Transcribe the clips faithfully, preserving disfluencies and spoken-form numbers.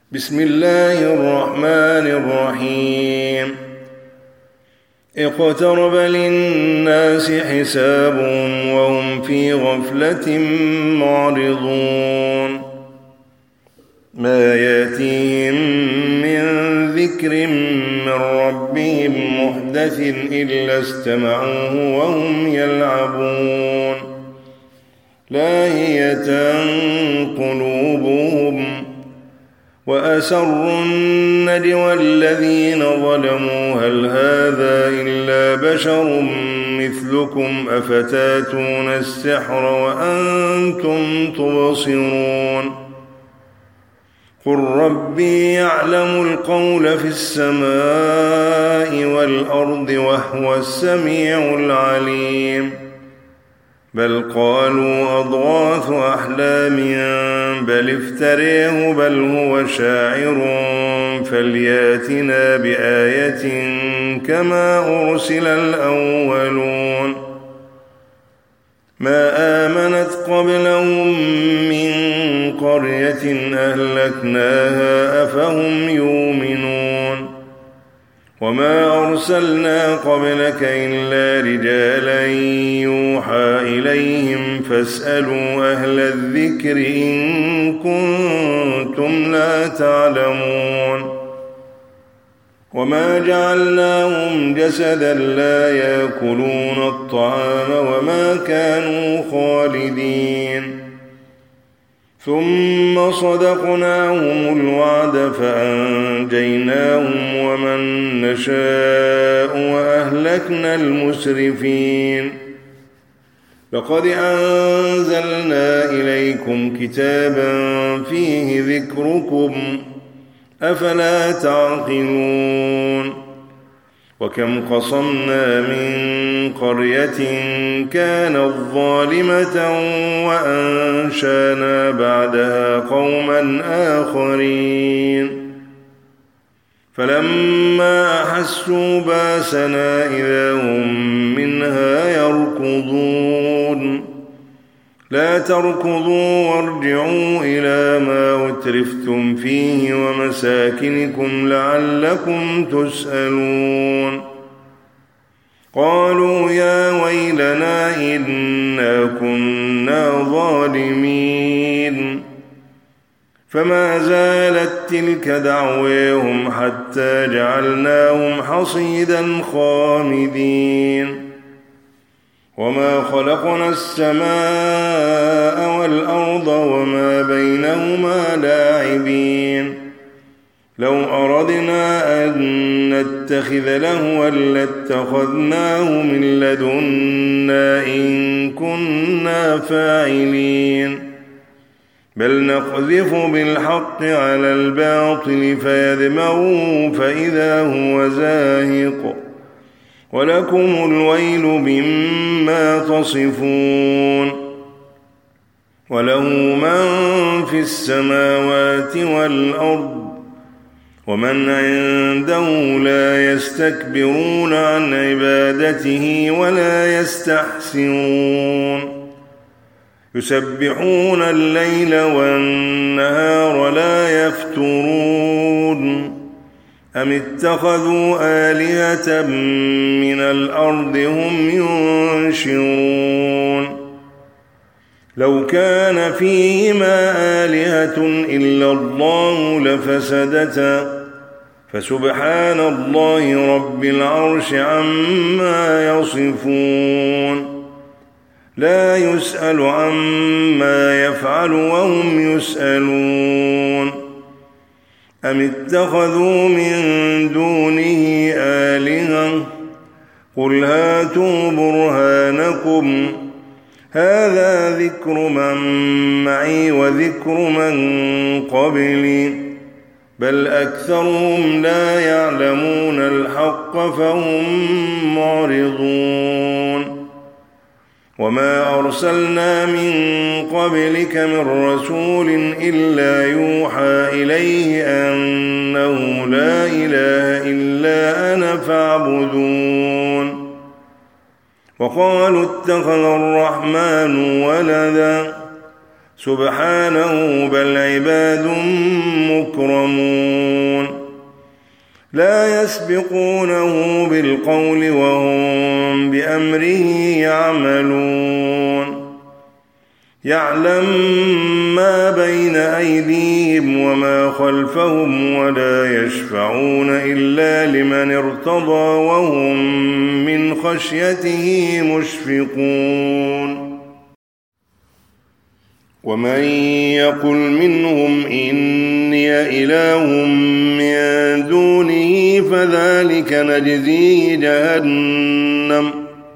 بسم الله الرحمن الرحيم اقترب للناس حسابهم وهم في غفلة معرضون ما يأتيهم من ذكر من ربهم محدث إلا استمعوه وهم يلعبون لاهية قلوبهم وأسروا النجوى الذين ظلموا هل هذا إلا بشر مثلكم أفتاتون السحر وأنتم تبصرون قل ربي يعلم القول في السماء والأرض وهو السميع العليم بل قالوا أضغاث أحلام بل افتريه بل هو شاعر فلياتنا بآية كما أرسل الأولون ما آمنت قبلهم من قرية أهلكناها أفهم يؤمنون وما أرسلنا قبلك إلا رجالا يوحى إليهم فاسألوا أهل الذكر إن كنتم لا تعلمون وما جعلناهم جسدا لا يأكلون الطعام وما كانوا خالدين ثم صدقناهم الوعد فأنجيناهم ومن نشاء وأهلكنا المسرفين لقد أنزلنا إليكم كتابا فيه ذكركم أفلا تعقلون وكم قصمنا من قرية كانت ظالمة وأنشانا بعدها قوما آخرين فلما أحسوا باسنا إذا هم منها يركضون لا تركضوا وارجعوا إلى ما أترفتم فيه ومساكنكم لعلكم تسألون قالوا يا ويلنا إنا كنا ظالمين فما زالت تلك دعواهم حتى جعلناهم حصيدا خامدين وما خلقنا السماء والأرض وما بينهما لاعبين لو أردنا أن نتخذ لهوا لاتخذناه من لدنا إن كنا فاعلين بل نقذف بالحق على الباطل فيدمغه فإذا هو زاهق ولكم الويل مما تصفون وله من في السماوات والأرض ومن عنده لا يستكبرون عن عبادته ولا يستحسرون يسبحون الليل والنهار لا يفترون أم اتخذوا آلهة من الأرض هم ينشرون لو كان فيهما آلهة إلا الله لفسدتا فسبحان الله رب العرش عما يصفون لا يسأل عما يفعل وهم يسألون أم اتخذوا من دونه آلهة قل هاتوا برهانكم هذا ذكر من معي وذكر من قبلي بل أكثرهم لا يعلمون الحق فهم معرضون وما أرسلنا من قبلك من رسول إلا يوحى إليه أنه لا إله إلا أنا فاعبدون وقالوا اتخذ الرحمن ولدا سبحانه بل عباد مكرمون لا يسبقونه بالقول وهم بأمره يعملون يعلم ما بين أيديهم وما خلفهم ولا يشفعون إلا لمن ارتضى وهم من خشيته مشفقون ومن يقل منهم إني إله من دونه فذلك نجزيه جهنم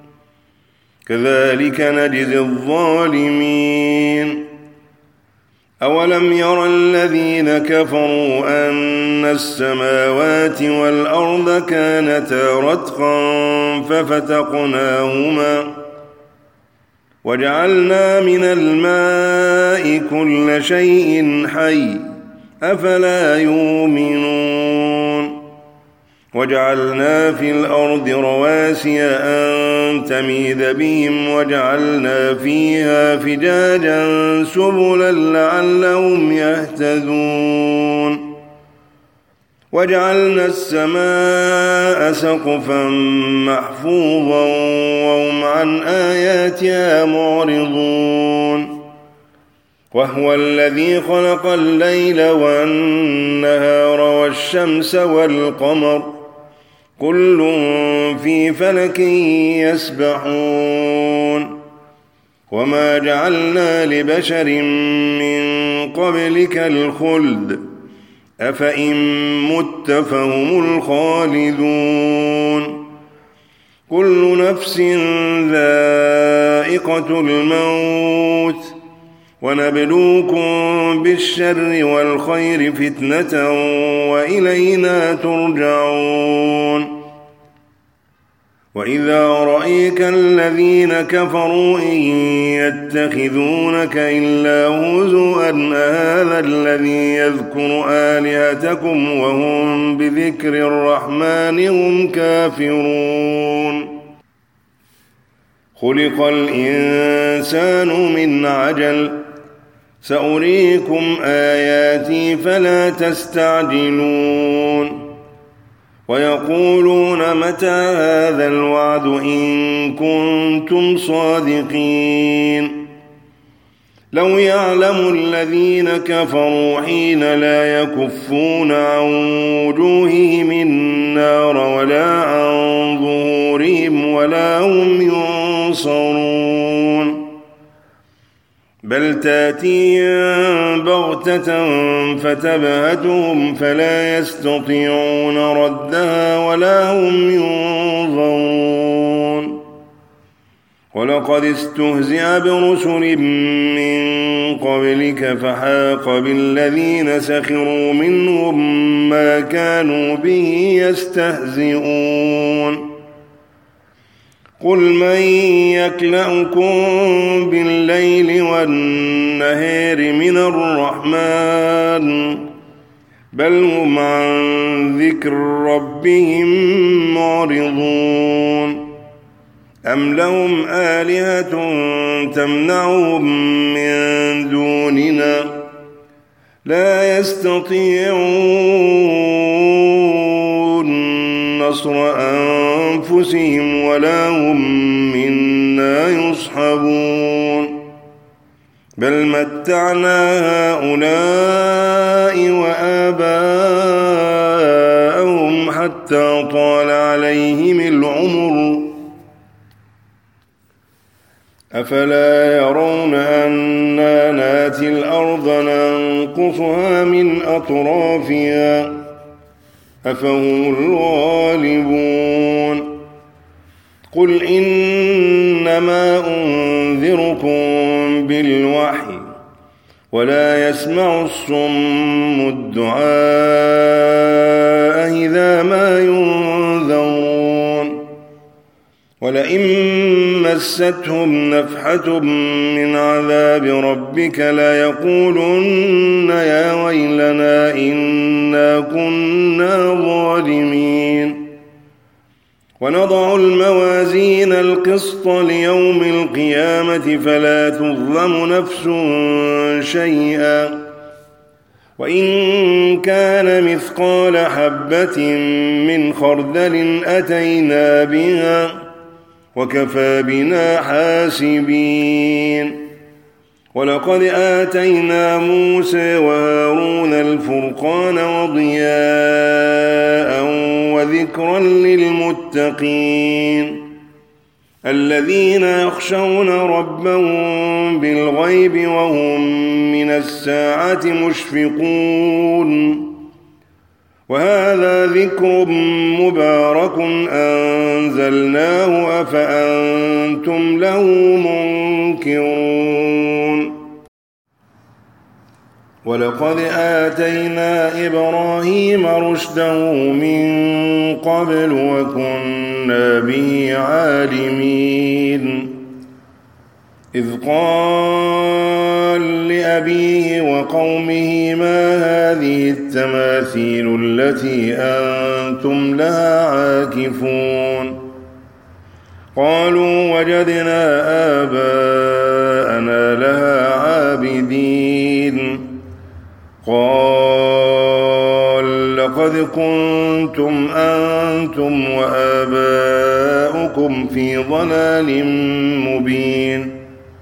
كذلك نجزي الظالمين أولم ير الذين كفروا أن السماوات والأرض كانتا رتقا ففتقناهما وجعلنا من الماء كل شيء حي أفلا يؤمنون وجعلنا في الأرض رواسي أن تميد بهم وجعلنا فيها فجاجا سبلا لعلهم يهتدون وجعلنا السماء سقفا محفوظا وهم عن آياتها معرضون وهو الذي خلق الليل والنهار والشمس والقمر كل في فلك يسبحون وما جعلنا لبشر من قبلك الخلد أفإن مت فهم الخالدون كل نفس ذائقة الموت ونبلوكم بالشر والخير فتنة وإلينا ترجعون وإذا رأيك الذين كفروا إن يتخذونك إلا هزوا هذا الذي يذكر آلهتكم وهم بذكر الرحمن هم كافرون خلق الإنسان من عجل سأريكم آياتي فلا تستعجلون ويقولون متى هذا الوعد إن كنتم صادقين لو يعلم الذين كفروا حين لا يكفون عن وجوههم النار ولا عن ظهورهم ولا هم ينصرون بل تأتيهم بغتة فتبهتهم فلا يستطيعون ردها ولا هم ينظرون ولقد استهزئ برسل من قبلك فحاق بالذين سخروا منهم ما كانوا به يستهزئون قل من يكلأكم بالليل والنهار من الرحمن بل هم عن ذكر ربهم معرضون أم لهم آلهة تمنعهم من دوننا لا يستطيعون نصر أنفسهم ولا هم منا يصحبون بل متعنا هؤلاء وآباءهم حتى طال عليهم العمر أفلا يرون أنا ناتي الأرض ننقصها من أطرافها أفهم الغالبون قل إنما أنذركم بالوحي ولا يسمع الصم الدعاء إذا ما ينذرون ولئن مستهم نفحة من عذاب ربك ليقولن يا ويلنا إنا كنا ظالمين ونضع الموازين القسط ليوم القيامة فلا تظلم نفس شيئا وإن كان مثقال حبة من خردل أتينا بها وكفى بنا حاسبين ولقد آتينا موسى وهارون الفرقان وضياء وذكرا للمتقين الذين يخشون ربهم بالغيب وهم من الساعة مشفقون وهذا ذكر مبارك أنزلناه أفأنتم له منكرون ولقد آتينا إبراهيم رشده من قبل وكنا به عالمين إذ قال لأبيه وقومه ما هذه التماثيل التي أنتم لها عاكفون قالوا وجدنا آباءنا لها عابدين قال لقد كنتم أنتم وآباؤكم في ضلال مبين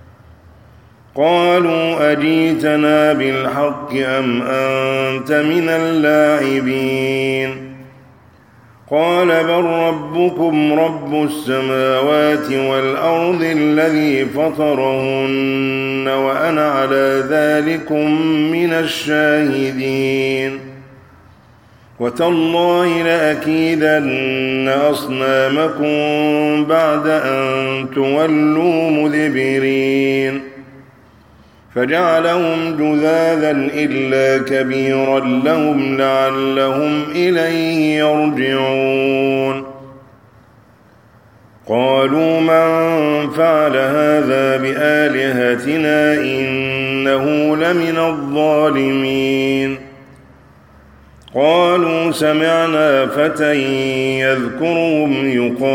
قالوا أجيتنا بالحق أم أنت من اللاعبين قال بل ربكم رب السماوات والأرض الذي فطرهن وأنا على ذلكم من الشاهدين وتالله لأكيدن أصنامكم بعد أن تولوا مدبرين فجعلهم جذاذا إلا كبيرا لهم لعلهم إليه يرجعون قالوا من فعل هذا بآلهتنا إنه لمن الظالمين قالوا سمعنا فتى يذكرهم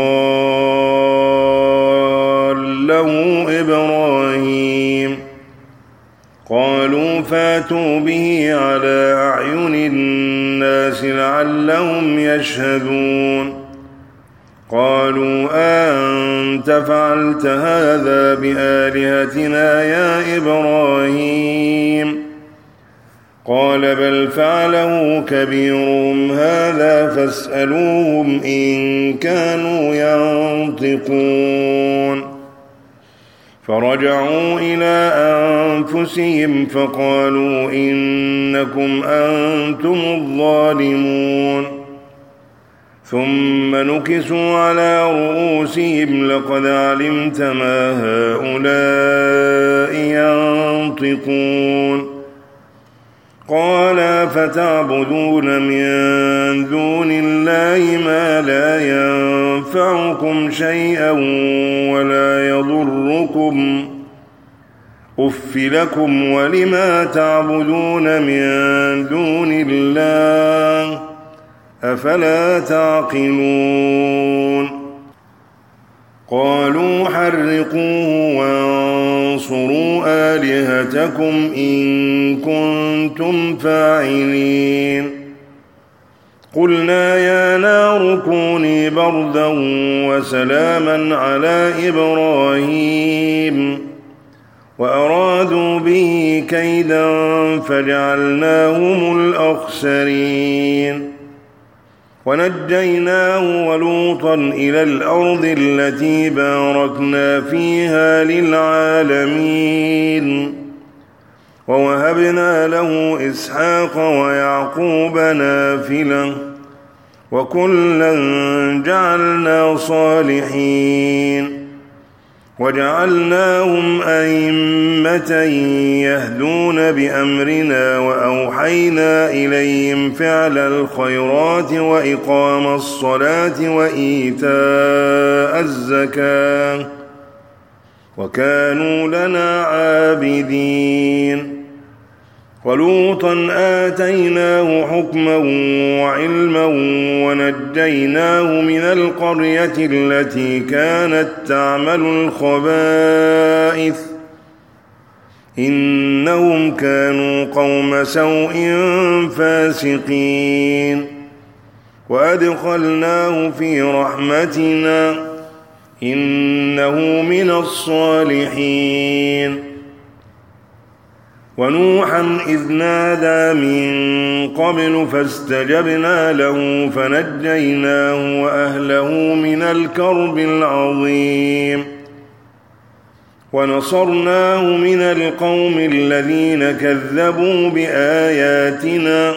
يقال له إبراهيم قالوا فاتوا به على أعين الناس لعلهم يشهدون قالوا أنت فعلت هذا بآلهتنا يا إبراهيم قال بل فعله كبيرهم هذا فاسألوهم إن كانوا ينطقون فرجعوا إلى أنفسهم فقالوا إنكم أنتم الظالمون ثم نكسوا على رؤوسهم لقد علمت ما هؤلاء ينطقون قال فتعبدون من دون الله ما لا ينفعكم شيئا ولا يضركم أف لكم ولما تعبدون من دون الله أفلا تعقلون قالوا حرقوه وانصروا آلهتكم إن كنتم فاعلين قلنا يا نار كوني بردا وسلاما على إبراهيم وأرادوا به كيدا فجعلناهم الأخسرين ونجيناه ولوطا إلى الأرض التي باركنا فيها للعالمين ووهبنا له إسحاق ويعقوب نافلة وكلا جعلنا صالحين وجعلناهم أئمة يهدون بأمرنا وأوحينا إليهم فعل الخيرات وإقام الصلاة وإيتاء الزكاة وكانوا لنا عابدين ولوطا آتيناه حكما وعلما ونجيناه من القرية التي كانت تعمل الخبائث إنهم كانوا قوم سوء فاسقين وأدخلناه في رحمتنا إنه من الصالحين ونوحا إذ نادى من قبل فاستجبنا له فنجيناه وأهله من الكرب العظيم ونصرناه من القوم الذين كذبوا بآياتنا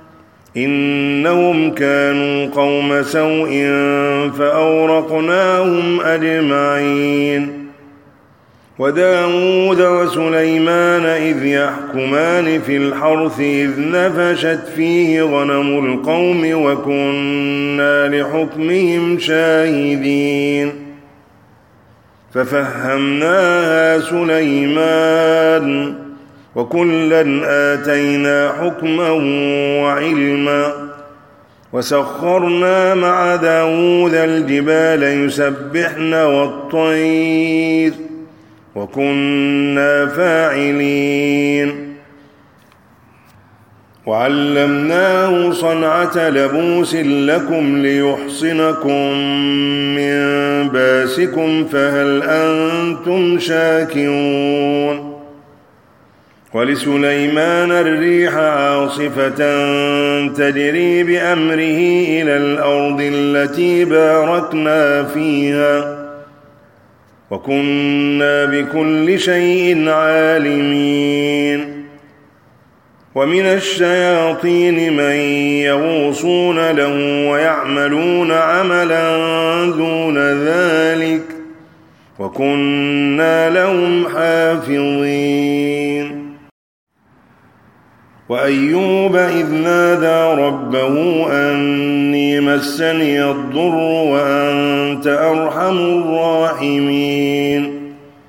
إنهم كانوا قوم سوء فأورقناهم أجمعين وداود وسليمان إذ يحكمان في الحرث إذ نفشت فيه غنم القوم وكنا لحكمهم شاهدين ففهمناها سليمان وكلا آتينا حكما وعلما وسخرنا مع داود الجبال يسبحن والطير وكنا فاعلين وعلمناه صنعة لبوس لكم ليحصنكم من باسكم فهل أنتم شاكرون ولسليمان الريح عاصفة تجري بأمره إلى الأرض التي باركنا فيها وكنا بكل شيء عالمين ومن الشياطين من يغوصون له ويعملون عملا دون ذلك وكنا لهم حافظين وأيوب إذ نادى ربه أني مسني الضر وأنت أرحم الراحمين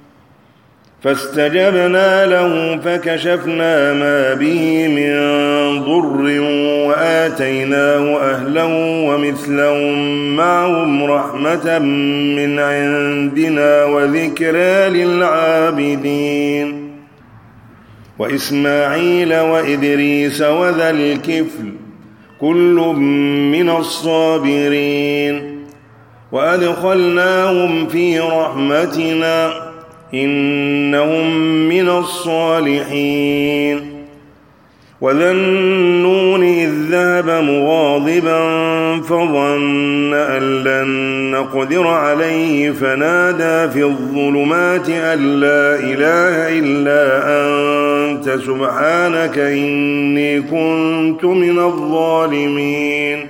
فاستجبنا له فكشفنا ما به من ضر وآتيناه أهله ومثلهم معهم رحمة من عندنا وذكرى للعابدين وإسماعيل وإدريس وذا الكفل كل من الصابرين وأدخلناهم في رحمتنا إنهم من الصالحين وذا النون إذ ذهب مغاضبا فظن أن لن نقدر عليه فنادى في الظلمات أن لا إله إلا أنت سبحانك إني كنت من الظالمين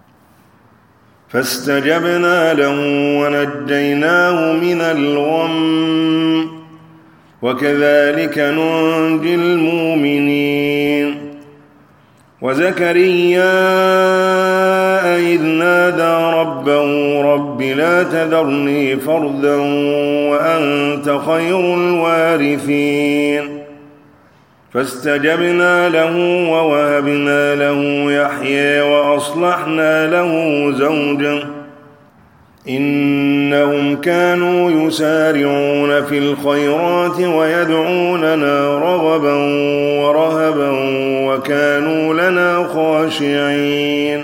فاستجبنا له ونجيناه من الغم وكذلك ننجي المؤمنين وزكريا إذ نادى ربه رب لا تذرني فردا وأنت خير الوارثين فاستجبنا له ووهبنا له يحيى وأصلحنا له زوجه إنهم كانوا يسارعون في الخيرات ويدعوننا رغبا ورهبا وكانوا لنا خاشعين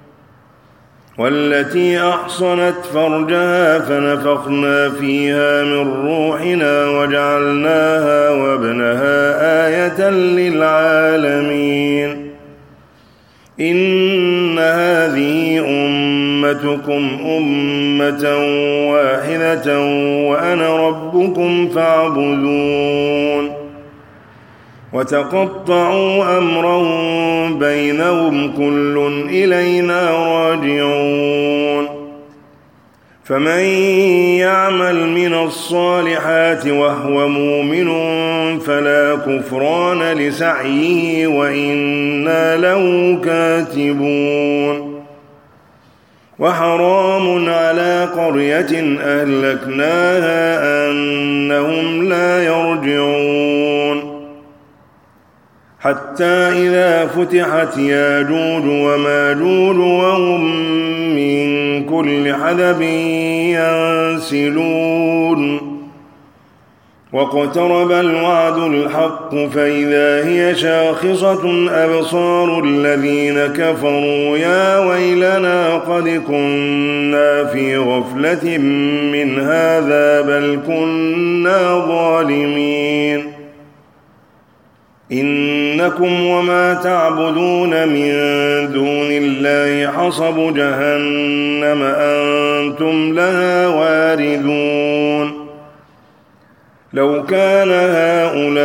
والتي أحصنت فرجها فنفخنا فيها من روحنا وجعلناها وابنها آية للعالمين إن هذه أمتكم أمة واحدة وأنا ربكم فاعبدون وتقطعوا أمرهم بينهم كل إلينا راجعون فمن يعمل من الصالحات وهو مؤمن فلا كفران لسعيه وإنا له كاتبون وحرام على قرية أهلكناها أنهم لا يرجعون حتى إذا فتحت ياجوج وماجوج وهم من كل حدب ينسلون واقترب الوعد الحق فإذا هي شاخصة أبصار الذين كفروا يا ويلنا قد كنا في غفلة من هذا بل كنا ظالمين إنكم وما تعبدون من دون الله حصب جهنم أنتم لها واردون لو كان هؤلاء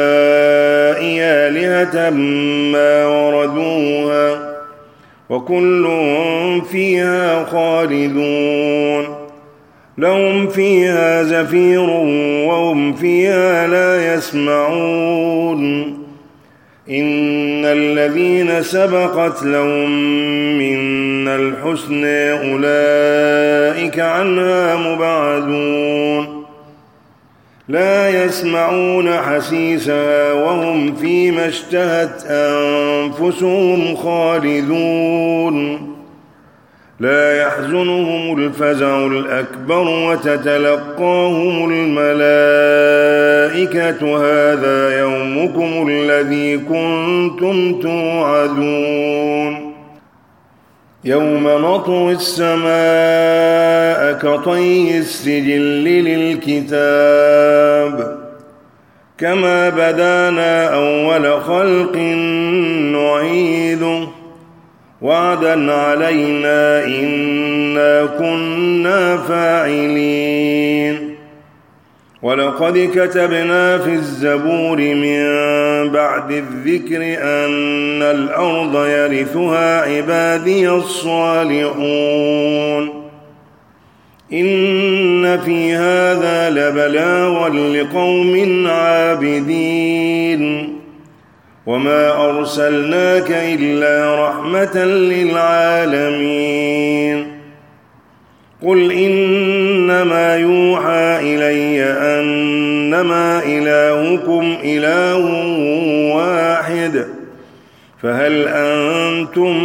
آلهة ما وردوها وكل فيها خالدون لهم فيها زفير وهم فيها لا يسمعون إن الذين سبقت لهم منا الحسن أولئك عنها مبعدون لا يسمعون حسيسها وهم فيما اشتهت أنفسهم خالدون لا يحزنهم الفزع الأكبر وتتلقاهم الملائكة هذا يومكم الذي كنتم توعدون يوم نطوي السماء كطي السجل للكتاب كما بدانا أول خلق نعيده وعدا علينا إنا كنا فاعلين ولقد كتبنا في الزبور من بعد الذكر أن الأرض يرثها عبادي الصالحون إن في هذا لبلاغا لقوم عابدين وما أرسلناك إلا رحمة للعالمين قل إنما يوحى إلي أنما إلهكم إله واحد فهل أنتم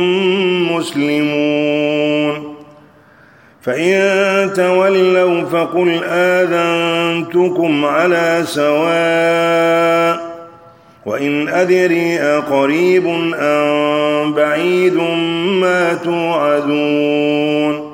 مسلمون فإن تولوا فقل آذنتكم على سواء وإن أدري أقريب أم بعيد ما توعدون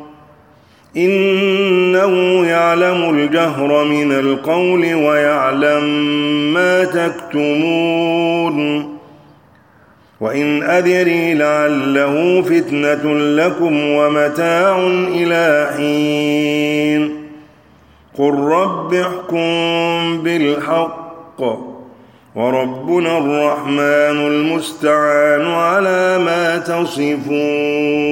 إنه يعلم الجهر من القول ويعلم ما تكتمون وإن أدري لعله فتنة لكم ومتاع إلى حين قل رب احكم بالحق وربنا الرحمن المستعان على ما تصفون